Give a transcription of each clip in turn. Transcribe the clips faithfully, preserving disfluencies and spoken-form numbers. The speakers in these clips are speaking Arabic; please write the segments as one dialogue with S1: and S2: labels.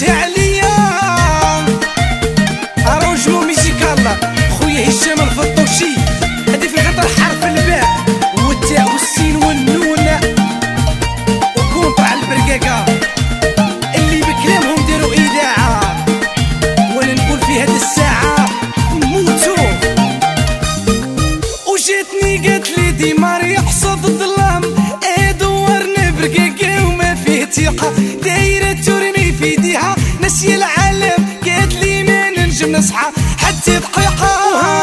S1: بعدتها عليا. اروجمو ميوزيكال خويا هشام الفطوشي، هادي في الخطر حرف الباء والتاء والسين والنون وكونطع البرقاقة اللي بكلامهم داروا اذاعة، وانا نقول في هاد الساعة موتو. وجاتني قالت لي ديمار يحصد الظلام، ايه دورنا برقاقة وما فيه ثقة، دايرة ترمي في ايديها ناسية العالم، قالت لي ما ننجم نصحى حتى دقيقة.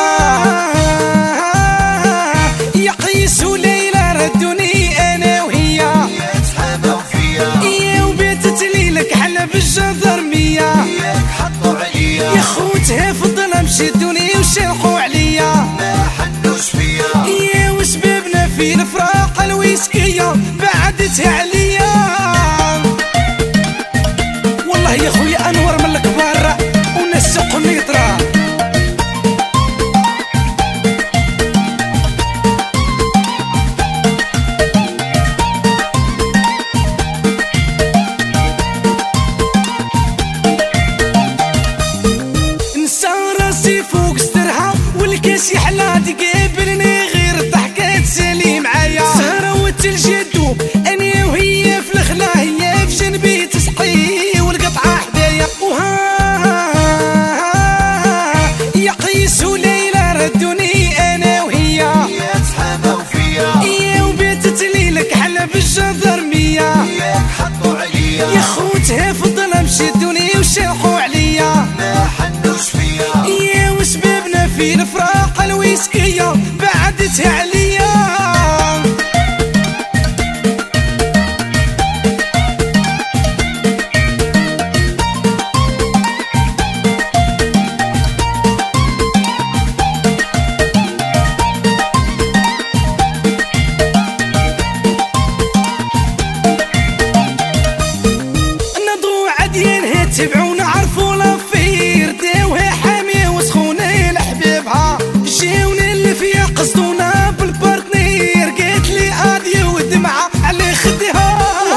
S1: يا قيس وليلى ردوني انا وهي
S2: يتحابوا فيا،
S1: يا وباتت ليلك حلا بالجدرمية،
S2: ياك حطوا عليا
S1: يا خوتها في الظلام شدوني وشرحوا عليا،
S2: ما حنوش فيا
S1: يا وسببنا في الفراق الويسكية بعدتها عليا. والله يا خويا انور من الكبار ونسق النيطرة. نسى راسي فوق سترها والكاس يحلى تقابلني غير الضحكة تسالي معايا، سهرة والتلج يدوب انا وهي في الخلا، هي في جنبي تسقي والقطعة حدايا. وها يا قيس وليلى ردوني انا وهي
S2: يتحابوا فيا،
S1: يا وباتت ليلك حلا بالجدرمية،
S2: ياك حطوا عليا
S1: يا خوتها في الظلام شدوني وشرحوا عليا،
S2: ما حنوش فيا
S1: يا وسببنا في الفراق الويسكية بعدتها عليا. نضوع عديانها تبعونا عرفوا لافير، داوها حامية وسخونة لحبابها، جاونا اللي فيها قصدونا بالبارتنير، قالت لي قاضية ودمعة على خدها.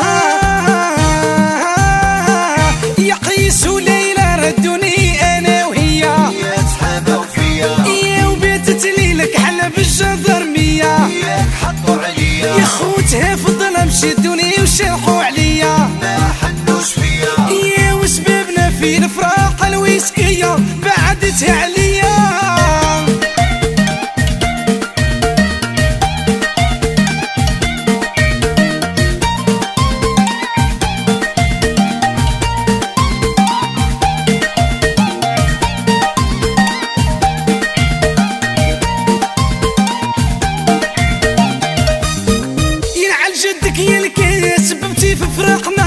S1: يا قيس وليلى ردوني انا وهي
S2: يتحابوا فيا،
S1: يا وباتت ليلك حلا بالجدرمية،
S2: ياك حطوا عليا
S1: يا خوتها في الظلام شدوني وشرحوا عليا،
S2: ما حنوش فيا
S1: يا وسببنا في الفراق الويسكية بعدتها عليا. ينعل جدك يا الكاس سببتي في فراقنا،